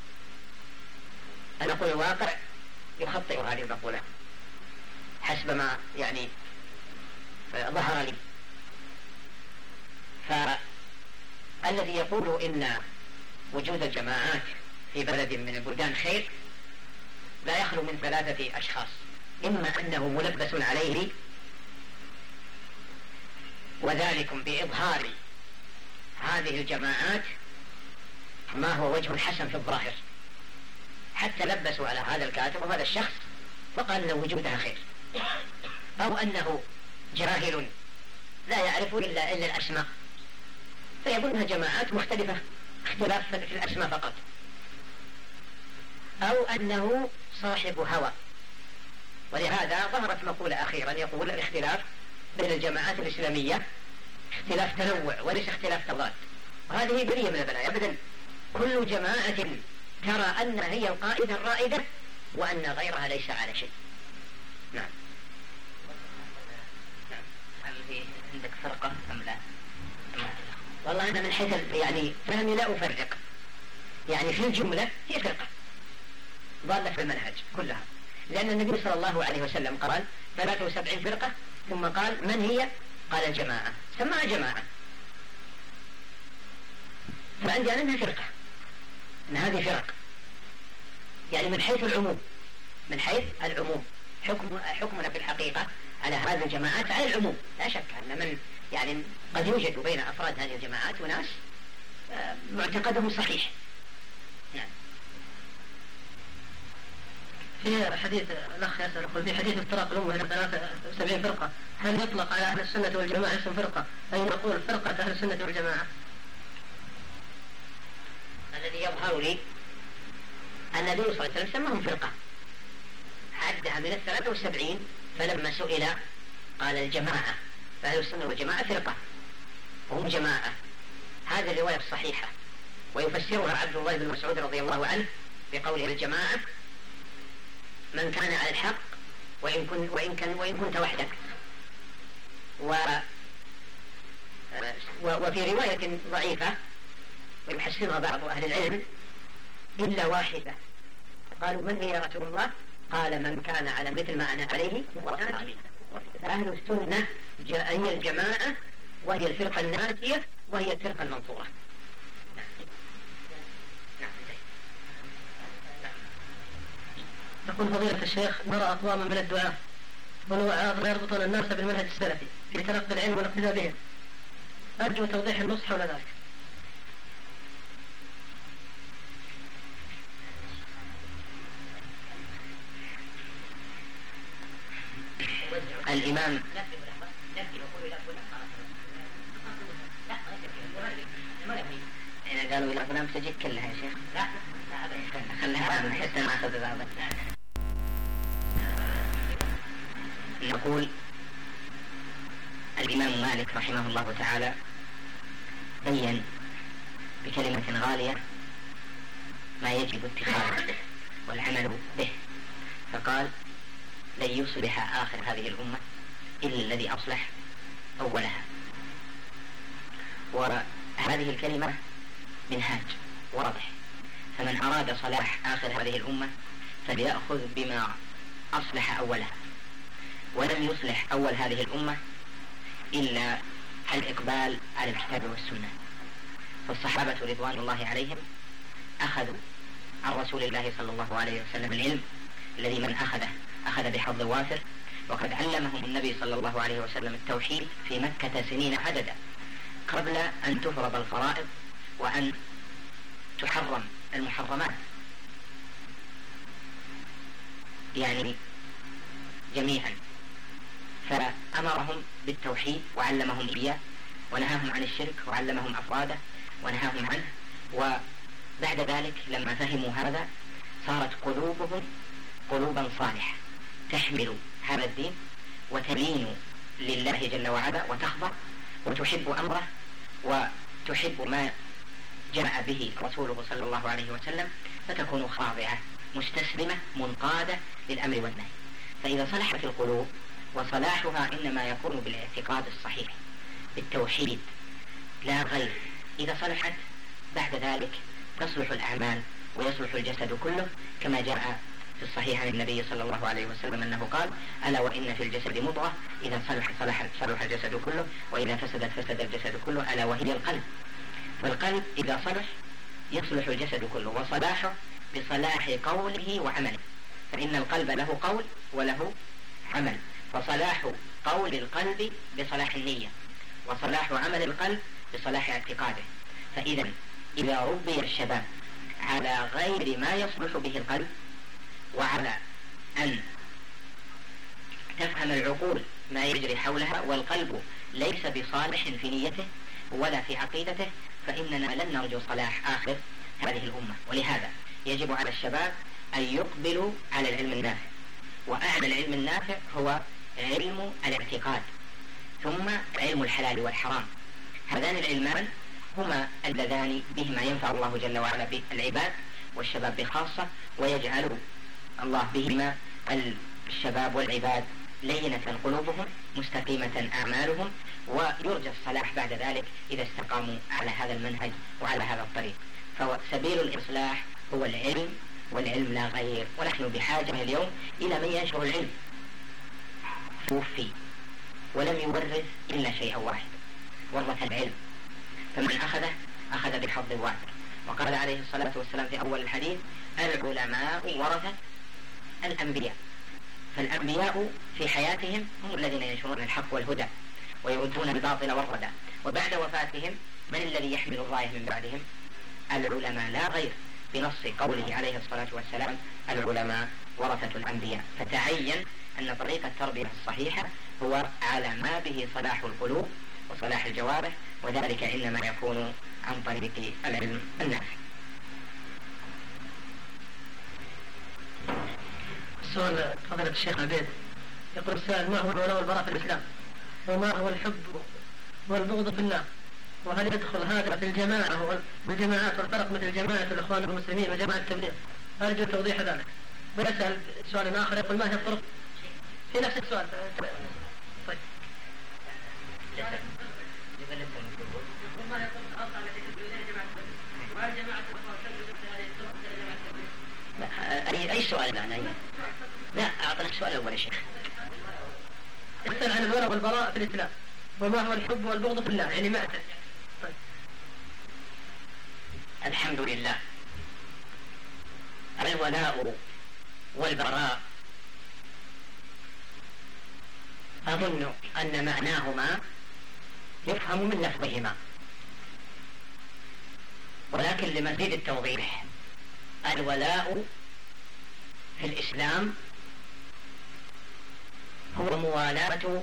أنا أقول الواقع يخطئ هذه المقولة حسب ما يعني ظهر لي. فالذي يقول إن وجود الجماعات في بلد من البلدان خير لا يخلو من ثلاثة أشخاص: إما أنه ملبس عليه، وذلك بإظهار هذه الجماعات ما هو وجه حسن في الظاهر، حتى لبسوا على هذا الكاتب وهذا الشخص وقال أن وجودها خير، أو أنه جاهل لا يعرف إلا الأسماء فيقول أنها جماعات مختلفة اختلاف في الأسماء فقط، أو أنه صاحب هوى. ولهذا ظهرت مقولة أخيرا يقول الاختلاف بين الجماعات الإسلامية اختلاف تنوع وليس اختلاف تضاد، وهذه برية من البلايا أبدا. كل جماعة ترى أنها هي القائدة الرائدة وأن غيرها ليس على شيء. نعم. هل في عندك فرقة أم لا؟ والله أنا من حيث يعني فهمي لا أفرق، يعني في الجملة هي فرقة ضالة في المنهج كلها، لأن النبي صلى الله عليه وسلم قال 73 فرقة، ثم قال من هي؟ قال الجماعة، سماها جماعة. فعندي أنا أنها فرقة، أن هذه فرق يعني من حيث العموم، من حيث العموم حكمنا في الحقيقة على هذه الجماعات على العموم. لا شك أن من يعني قد يوجد بين أفراد هذه الجماعات وناس معتقدهم صحيح. نعم. في حديث الأخ يسأل يقول في حديث افتراق الأمة إلى 73 فرقة، هل يطلق على أهل السنة والجماعة اسم فرقة، أي نقول فرقة أهل السنة والجماعة؟ الذي يظهر لي النبي صلى الله عليه وسلم سماهم فرقة، عدها من 73، فلما سئل قال الجماعة، فأهل السنة والجماعة فرقة وهم جماعة. هذه الرواية الصحيحة، ويفسرها عبد الله بن مسعود رضي الله عنه بقوله الجماعة من كان على الحق وإن كنت وحدك. وفي رواية ضعيفة ويحسنها بعض أهل العلم إلا واحدة، قالوا من هي يا رسول الله؟ قال من كان على مثل ما أنا عليه وأنا عليه. فأهل السنة هي الجماعة وهي الفرقة الناجية وهي الفرقة المنصورة. يقول فضيلة الشيخ نرى أقواما من الدعاة والوعاظ يربطون الناس بالمنهج السلفي في تلقي العلم والاقتداء بهم، أرجو توضيح النص حول ذلك. الإمام إذا قالوا إلى فلان تجيك كلها يا شيخ. لا خليها حتى ما أخذ بعضها. نقول الإمام مالك رحمه الله تعالى بين بكلمة غالية ما يجب اتخاذه والعمل به، فقال لن يصلح آخر هذه الأمة إلا الذي أصلح أولها. وهذه الكلمة منهاج واضح، فمن أراد صلاح آخر هذه الأمة فليأخذ بما أصلح أولها، ولم يصلح أول هذه الأمة إلا الإقبال على الكتاب والسنة. فالصحابة رضوان الله عليهم أخذوا عن رسول الله صلى الله عليه وسلم العلم الذي من أخذ بحظ وافر، وقد علمهم النبي صلى الله عليه وسلم التوحيد في مكة سنين عددا قبل أن تفرض الفرائض وأن تحرم المحرمات، يعني جميعا. فأمرهم بالتوحيد وعلمهم إياه، ونهاهم عن الشرك وعلمهم أفراده ونهاهم عنه. وبعد ذلك لما فهموا هذا صارت قلوبهم قلوبا صالحة تحمل هذا الدين وتلين لله جل وعلا وتخضع وتحب أمره وتحب ما جاء به رسوله صلى الله عليه وسلم، فتكون خاضعة مستسلمة منقادة للأمر والنهي. فإذا صلحت القلوب، وصلاحها إنما يكون بالاعتقاد الصحيح بالتوحيد لا غير، إذا صلحت بعد ذلك تصلح الأعمال ويصلح الجسد كله، كما جاء في الصحيح عن النبي صلى الله عليه وسلم أنه قال: ألا وإن في الجسد مضغة إذا صلح الجسد كله، وإذا فسدت فسد الجسد كله، ألا وهي القلب. فالقلب إذا صلح يصلح الجسد كله، وصلاحه بصلاح قوله وعمله، فإن القلب له قول وله عمل، فصلاح قول القلب بصلاح النية، وصلاح عمل القلب بصلاح اعتقاده. فإذا إذا ربي الشباب على غير ما يصلح به القلب، وعلى أن تفهم العقول ما يجري حولها، والقلب ليس بصالح في نيته ولا في عقيدته، فإننا لن نرجو صلاح آخر هذه الأمة. ولهذا يجب على الشباب أن يقبلوا على العلم النافع، وأعلى العلم النافع هو علم الاعتقاد، ثم علم الحلال والحرام. هذان العلمان هما اللذان بهما ينفع الله جل وعلا بالعباد والشباب بخاصة، ويجعل الله بهما الشباب والعباد لينة قلوبهم مستقيمة أعمالهم، ويرجى الصلاح بعد ذلك إذا استقاموا على هذا المنهج وعلى هذا الطريق. فسبيل الإصلاح هو العلم، والعلم لا غير. ونحن بحاجة اليوم إلى من ينشر العلم، توفي ولم يورث إلا شيئا واحد، ورث العلم، فمن أخذ بحظ وافر. وقال عليه الصلاة والسلام في أول الحديث: العلماء ورثة الأنبياء. فالأنبياء في حياتهم هم الذين ينشرون الحق والهدى ويردون الباطل والردى، وبعد وفاتهم من الذي يحمل الراية من بعدهم؟ العلماء لا غير، بنص قوله عليه الصلاة والسلام: العلماء ورثة الأنبياء. فتعين أن طريق التربية الصحيحة هو على ما به صلاح القلوب وصلاح الجوارح، وذلك إنما يكون عن طريق العلم النافع. السؤال فضيلة الشيخ عبيد، يقول السائل: ما هو الولاء والبراء في الإسلام؟ وما هو الحب والبغض في الله؟ وهل يدخل هذا في الجماعة والجماعات والفرق مثل جماعة الإخوان المسلمين وجماعة التبليغ؟ أرجو توضيح ذلك. ويسأل سؤال آخر يقول: ما هي الطرق في نفس السؤال؟ طيب. أي سؤال الآن؟ لا، أعطنا السؤال الأول يا شيخ. يسأل عن الولاء والبراء في الإسلام، وما هو الحب والبغض في الله، يعني ما أتى. طيب. الحمد لله. الولاء والبراء أظن أن معناهما يفهم من لفظهما، ولكن لمزيد التوضيح: الولاء في الإسلام هو موالاة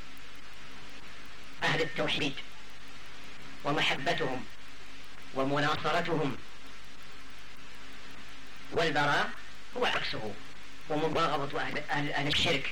أهل التوحيد ومحبتهم ومناصرتهم، والبراء هو عكسه، ومباغضة أهل الشرك.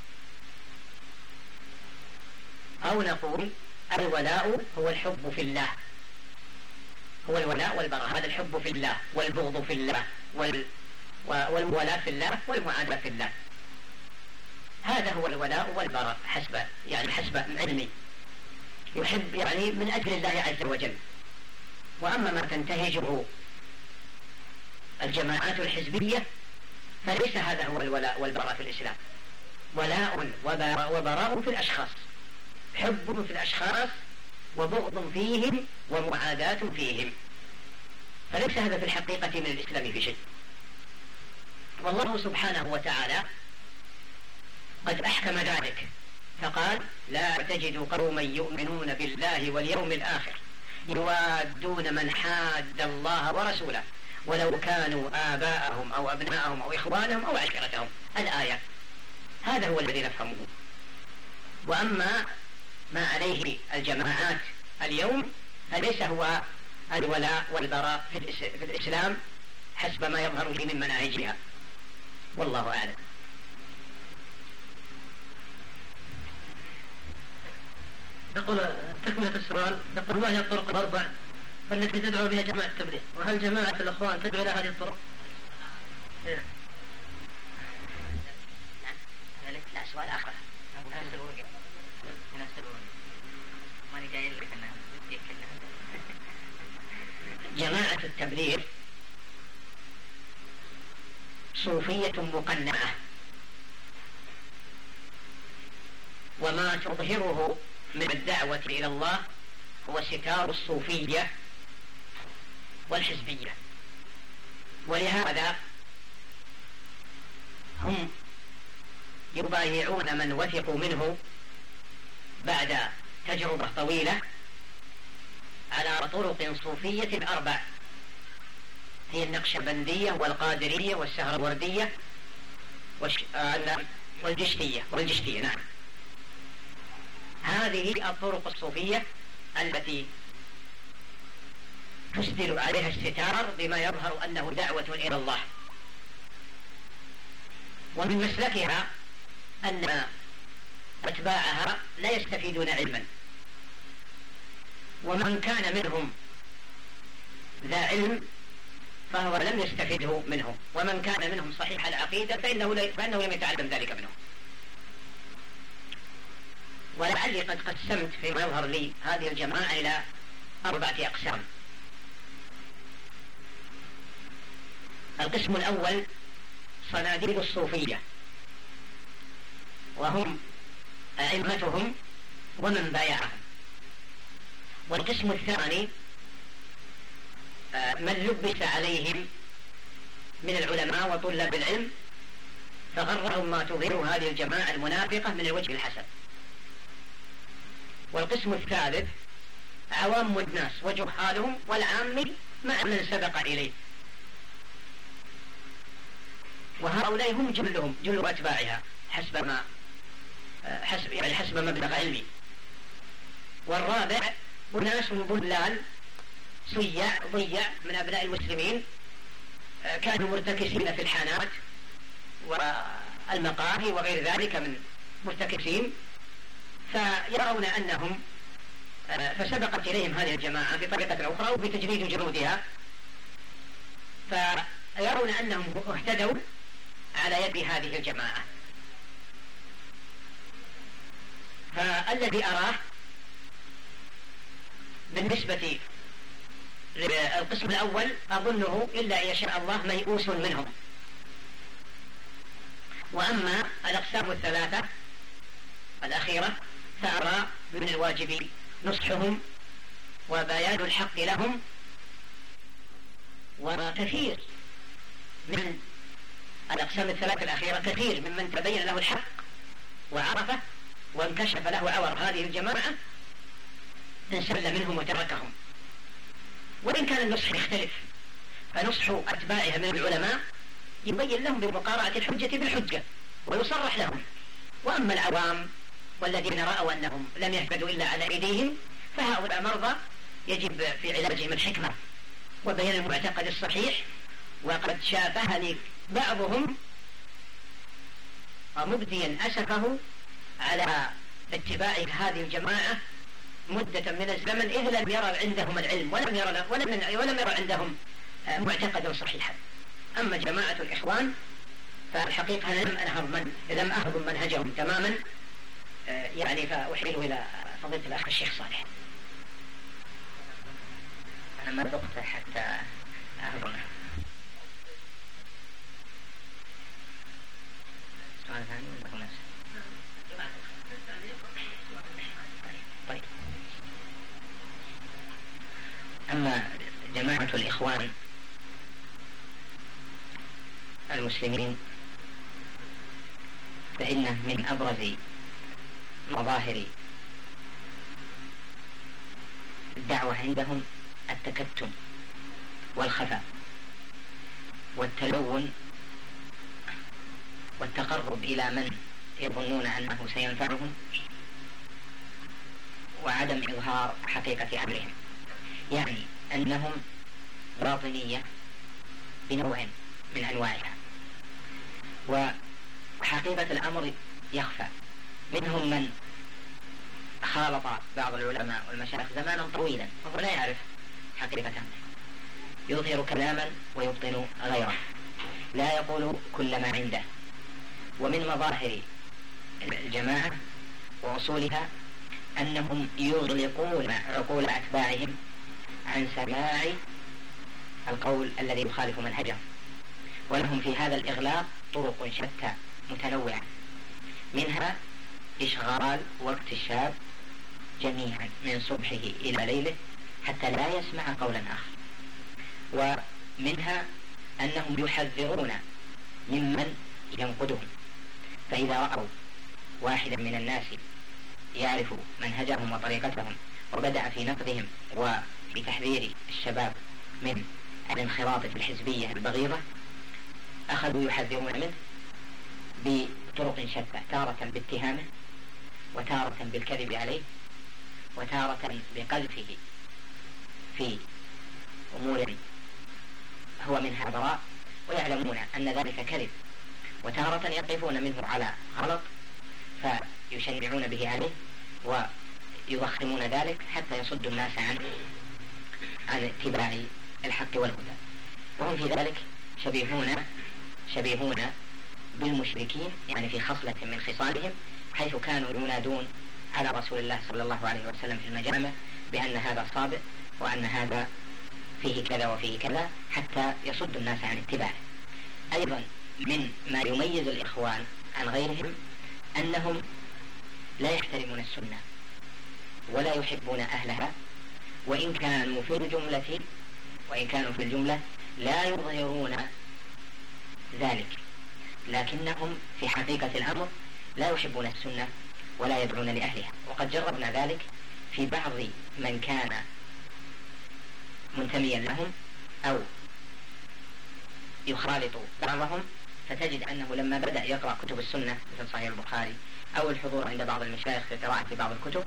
أو نقول الولاء هو الحب في الله، هو الولاء والبراء، هذا الحب في الله والبغض في الله والموالاة في الله والمعادلة في الله. هذا هو الولاء والبراء حسب علمي، يحب يعني من أجل الله عز وجل. وأما ما تنتهجه الجماعات الحزبية فليس هذا هو الولاء والبراء في الإسلام. ولاء وبراء في الأشخاص، حب في الأشخاص وبغض فيهم ومعاداة فيهم، فليس هذا في الحقيقة من الإسلام في شيء. والله سبحانه وتعالى قد أحكم ذلك فقال: لا تجد قوما يؤمنون بالله واليوم الآخر يوادون من حاد الله ورسوله ولو كانوا آباءهم أو أبناءهم أو إخوانهم أو عشيرتهم. الآية، هذا هو الذي نفهمه. وأما ما عليه الجماعات اليوم فليس هو الولاء والبراء في الإسلام حسب ما يظهر لي من مناهجها، والله أعلم. يقول تكملة السؤال، يقول: ما هي الطرق الأربع التي تدعو بها جماعة التبليغ؟ وهل جماعة الأخوان تدعو إلى هذه الطرق؟ لا، سؤال آخر. جماعة التبليغ صوفية مقنعة، وما تظهره من الدعوة إلى الله هو ستار الصوفية والحزبية، ولهذا هم يبايعون من وثقوا منه بعد تجربة طويلة على طرق صوفية 4، هي النقشبندية والقادرية والسهروردية والجشتية. نعم، هذه الطرق الصوفية التي تسدل عليها الستار بما يظهر أنه دعوة إلى الله. ومن مسلكها أن أتباعها لا يستفيدون علما، ومن كان منهم ذا علم فهو لم يستفده منهم، ومن كان منهم صحيح العقيدة فإنه لم يتعلم ذلك منهم. ولعلي قد قسمت فيما يظهر لي هذه الجماعة إلى 4 أقسام. القسم الأول صناديد الصوفية، وهم أئمتهم ومن بايعهم. والقسم الثاني من لبس عليهم من العلماء وطلاب العلم فغرهم ما تظهر هذه الجماعة المنافقة من الوجه الحسن. والقسم الثالث عوام الناس وجهالهم والعام مع من سبق إليه، وهؤلاء هم جل أتباعها حسب مبلغ علمي. والرابع أناس ضلال ضيع من أبناء المسلمين كانوا مرتكسين في الحانات والمقاهي وغير ذلك من مرتكسين، فيرون أنهم فسبقت إليهم هذه الجماعة بطريقة أخرى وبتجريد جنودها، فيرون أنهم اهتدوا على يد هذه الجماعة. فالذي أراه بالنسبة للقسم الأول أظنه إلا إن يشاء الله ميؤوس منهم. وأما الأقسام الثلاثة الأخيرة فأرى من الواجب نصحهم وبيان الحق لهم. وكثير من الأقسام الثلاثة الأخيرة كثير ممن تبين له الحق وعرفه وانكشف له عور هذه الجماعة انسل منهم وتركهم. وإن كان النصح يختلف، فنصح أتباعها من العلماء يبين لهم بمقارعة الحجة بالحجة ويصرح لهم. وأما العوام والذين رأوا أنهم لم يهتدوا إلا على أيديهم فهؤلاء مرضى يجب في علاجهم الحكمة وبيان المعتقد الصحيح. وقد شافهني بعضهم مبديا أسفه على اتباع هذه الجماعة مدة من الزمن إذ لم يرى عندهم العلم ولم يرى عندهم معتقدا صحيحا. أما جماعة الإخوان فالحقيقة أنا لم أهضم منهجهم تماما، يعني فأحيله إلى فضيلة الأخ الشيخ صالح. أنا ما ذقت حتى أهضمه. سؤال ثاني ولا نفسه؟ طيب. أما جماعة الإخوان المسلمين فإنه من أبرز مظاهر الدعوة عندهم التكتم والخفاء والتلون والتقرب إلى من يظنون أنه سينفعهم، وعدم إظهار حقيقة أمرهم. يعني أنهم باطنية بنوع من أنواعها، وحقيقة الأمر يخفى. منهم من خالط بعض العلماء والمشايخ زمانا طويلا وهو لا يعرف حقيقة أمره، يظهر كلاما ويبطن غيره، لا يقول كل ما عنده. ومن مظاهر الجماعة وأصولها أنهم يغلقون عقول أتباعهم عن سماع القول الذي يخالف منهجهم، ولهم في هذا الإغلاق طرق شتى متنوعة، منها إشغال وقت الشاب جميعا من صبحه إلى ليله حتى لا يسمع قولا آخر. ومنها أنهم يحذرون ممن ينقدهم، فإذا رأوا واحدا من الناس يعرف منهجهم وطريقتهم وبدأ في نقدهم وفي تحذير الشباب من الانخراط في الحزبية البغيضة، أخذوا يحذرون منه بطرق شتى، تارة باتهامه، وتارة بالكذب عليه، وتارة بقذفه في أمور هو منها براء ويعلمون أن ذلك كذب، وتارة يقفون منه على غلط فيشنعون به عليه ويضخمون ذلك حتى يصدوا الناس عن اتباع الحق والهدى. وهم في ذلك شبيهون بالمشركين، يعني في خصلة من خصالهم، حيث كانوا ينادون على رسول الله صلى الله عليه وسلم في المجامع بأن هذا صابئ وأن هذا فيه كذا وفيه كذا حتى يصد الناس عن اتباعه. أيضا من ما يميز الإخوان عن غيرهم أنهم لا يحترمون السنة ولا يحبون أهلها، وإن كانوا في الجملة لا يظهرون ذلك، لكنهم في حقيقة الأمر لا يحبون السنة ولا يدعون لأهلها. وقد جربنا ذلك في بعض من كان منتميا لهم أو يخالط بعضهم، فتجد أنه لما بدأ يقرأ كتب السنة مثل صحيح البخاري أو الحضور عند بعض المشايخ في قراءة بعض الكتب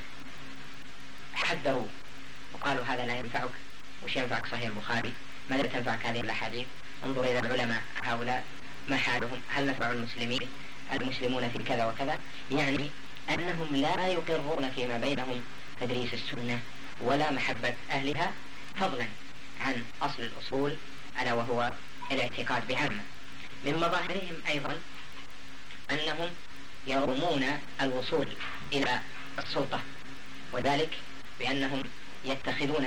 حذروا وقالوا هذا لا ينفعك، وش ينفعك صحيح البخاري؟ ماذا تنفعك هذه الأحاديث؟ انظر إلى العلماء هؤلاء ما حالهم، هل نفع المسلمون في كذا وكذا. يعني أنهم لا يقرون فيما بينهم تدريس السنة ولا محبة أهلها، فضلا عن أصل الأصول ألا وهو الاعتقاد بعامة. من مظاهرهم أيضا أنهم يرمون الوصول إلى السلطة، وذلك بأنهم يتخذون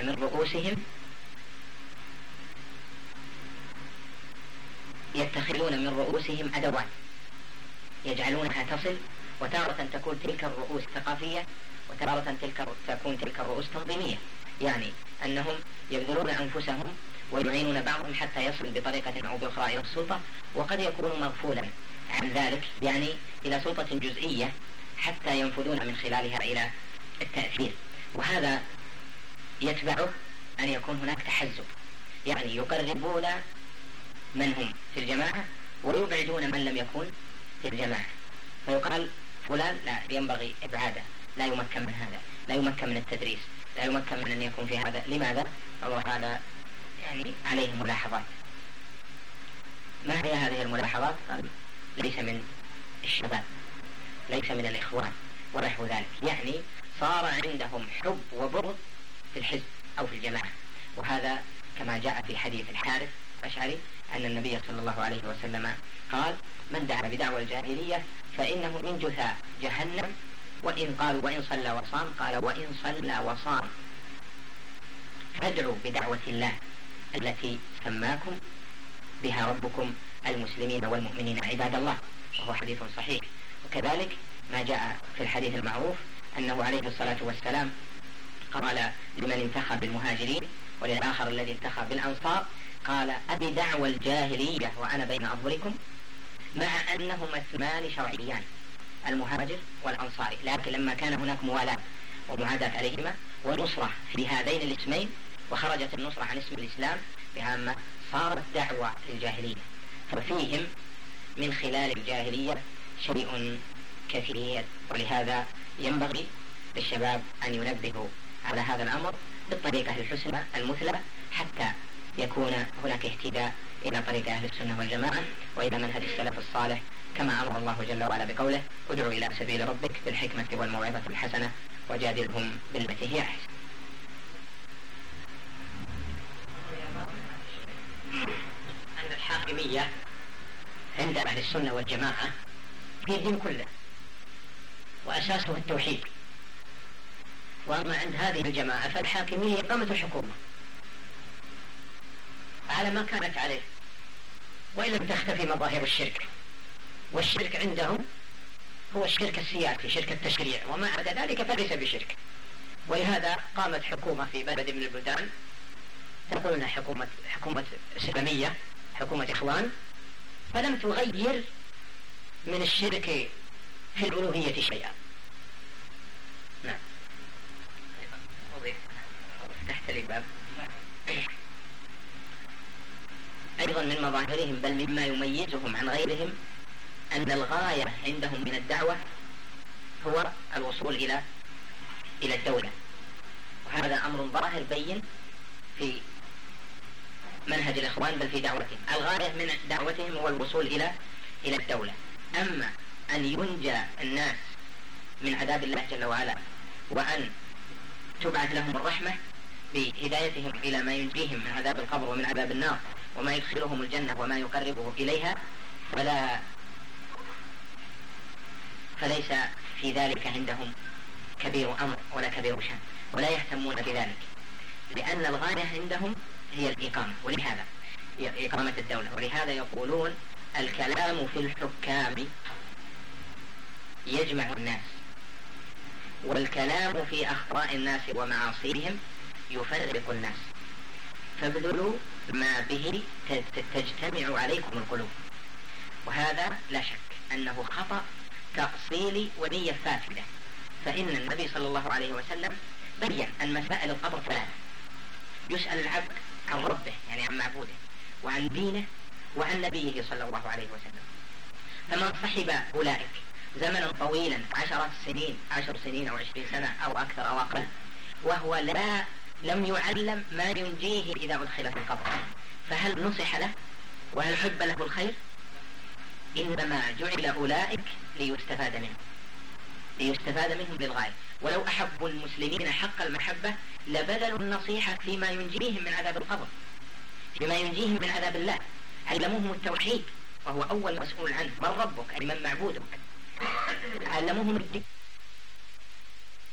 من رؤوسهم أدوات يجعلونها تصل، وتارة تكون تلك الرؤوس ثقافية وتارة تكون تلك الرؤوس تنظيمية. يعني أنهم يبذلون أنفسهم ويعينون بعضهم حتى يصل بطريقة أو بأخرى إلى السلطة، وقد يكون مغفولا عن ذلك، يعني إلى سلطة جزئية حتى ينفذون من خلالها إلى التأثير. وهذا يتبعه أن يكون هناك تحزب، يعني يقربون من هم في الجماعة ويبعدون من لم يكن في الجماعة، فيقال فلان لا ينبغي إبعاده، لا يمكن من هذا، لا يمكن من التدريس، لا يمكن من أن يكون في هذا. لماذا؟ الله هذا يعني عليه ملاحظات. ما هي هذه الملاحظات؟ ليس من الشباب، ليس من الإخوان ونحو ذلك. يعني صار عندهم حب وبغض في الحزب أو في الجماعة، وهذا كما جاء في حديث الحارث الأشعري أن النبي صلى الله عليه وسلم قال: من دعا بدعوى الجاهلية فإنه من جثاء جهنم، وإن قالوا وإن صلى وصام، قال: وإن صلى وصام. فادعوا بدعوة الله التي سماكم بها ربكم المسلمين والمؤمنين عباد الله، وهو حديث صحيح. وكذلك ما جاء في الحديث المعروف أنه عليه الصلاة والسلام قال لمن انتخب بالمهاجرين وللآخر الذي انتخب بالأنصار، قال: أبي دعوى الجاهلية وأنا بين أظهركم، مع أنهما اسمان شرعيان، المهاجر والأنصاري، لكن لما كان هناك موالاة ومعاداة عليهما ونصرة في هذين الاسمين، وخرجت النصرة عن اسم الإسلام بهامة، صارت دعوة الجاهلية. ففيهم من خلال الجاهلية شيء كثير، ولهذا ينبغي للشباب أن ينبهوا على هذا الأمر بالطريقة الحسنى المثلى، حتى يكون هناك اهتداء إلى طريق أهل السنة والجماعة وإلى منهج السلف الصالح، كما أمر الله جل وعلا بقوله: ادعوا إلى سبيل ربك بالحكمة والموعظة الحسنة وجادلهم بالتي هي أحسن. أن الحاكمية عند أهل السنة والجماعة في الدين كله، وأساسه التوحيد. وأما عند هذه الجماعة فالحاكمية إقامة الحكومة على ما كانت عليه، وإن لم تختفي مظاهر الشرك. والشرك عندهم هو الشرك السياسي، شرك التشريع، وما عدا ذلك فليس بشرك. ولهذا قامت حكومة في بلد من البلدان تقول انها حكومة إسلامية، حكومة إخوان، فلم تغير من الشرك في الألوهية شيئا. نعم. تحت الباب أيضا من مظاهرهم، بل مما يميزهم عن غيرهم، أن الغاية عندهم من الدعوة هو الوصول إلى الدولة. وهذا أمر ظاهر بين في منهج الإخوان، بل في دعوتهم. الغاية من دعوتهم هو الوصول إلى الدولة. أما أن ينجى الناس من عذاب الله جل وعلا، وأن تبعث لهم الرحمة بهدايتهم إلى ما ينجيهم من عذاب القبر ومن عذاب النار وما يدخلهم الجنة وما يقربه إليها، فليس في ذلك عندهم كبير أمر ولا كبير شأن، ولا يهتمون بذلك، لأن الغاية عندهم هي الإقامة، ولهذا إقامة الدولة. ولهذا يقولون: الكلام في الحكام يجمع الناس، والكلام في أخطاء الناس ومعاصيهم يفرق الناس، فابذلوا ما به تجتمع عليكم القلوب. وهذا لا شك أنه خطأ تأصيلي ونية فاسدة. فإن النبي صلى الله عليه وسلم بيّن أن مسائل القبر ثلاثة: يسأل العبد عن ربه، يعني عن معبوده، وعن دينه، وعن نبيه صلى الله عليه وسلم. فمن صحب أولئك زمنا طويلا، 10 سنين أو 20 سنة أو أكثر أو أقل، وهو لم يعلم ما ينجيه إذا أدخل في القبر، فهل نصح له وهل حب له الخير؟ إنما جعل أولئك ليستفاد منهم للغاية. ولو أحبوا المسلمين حق المحبة لبذلوا النصيحة فيما ينجيهم من عذاب القبر، فيما ينجيهم من عذاب الله. علموهم التوحيد وهو أول مسؤول عنه، من ربك أي من معبودك، علموهم الدين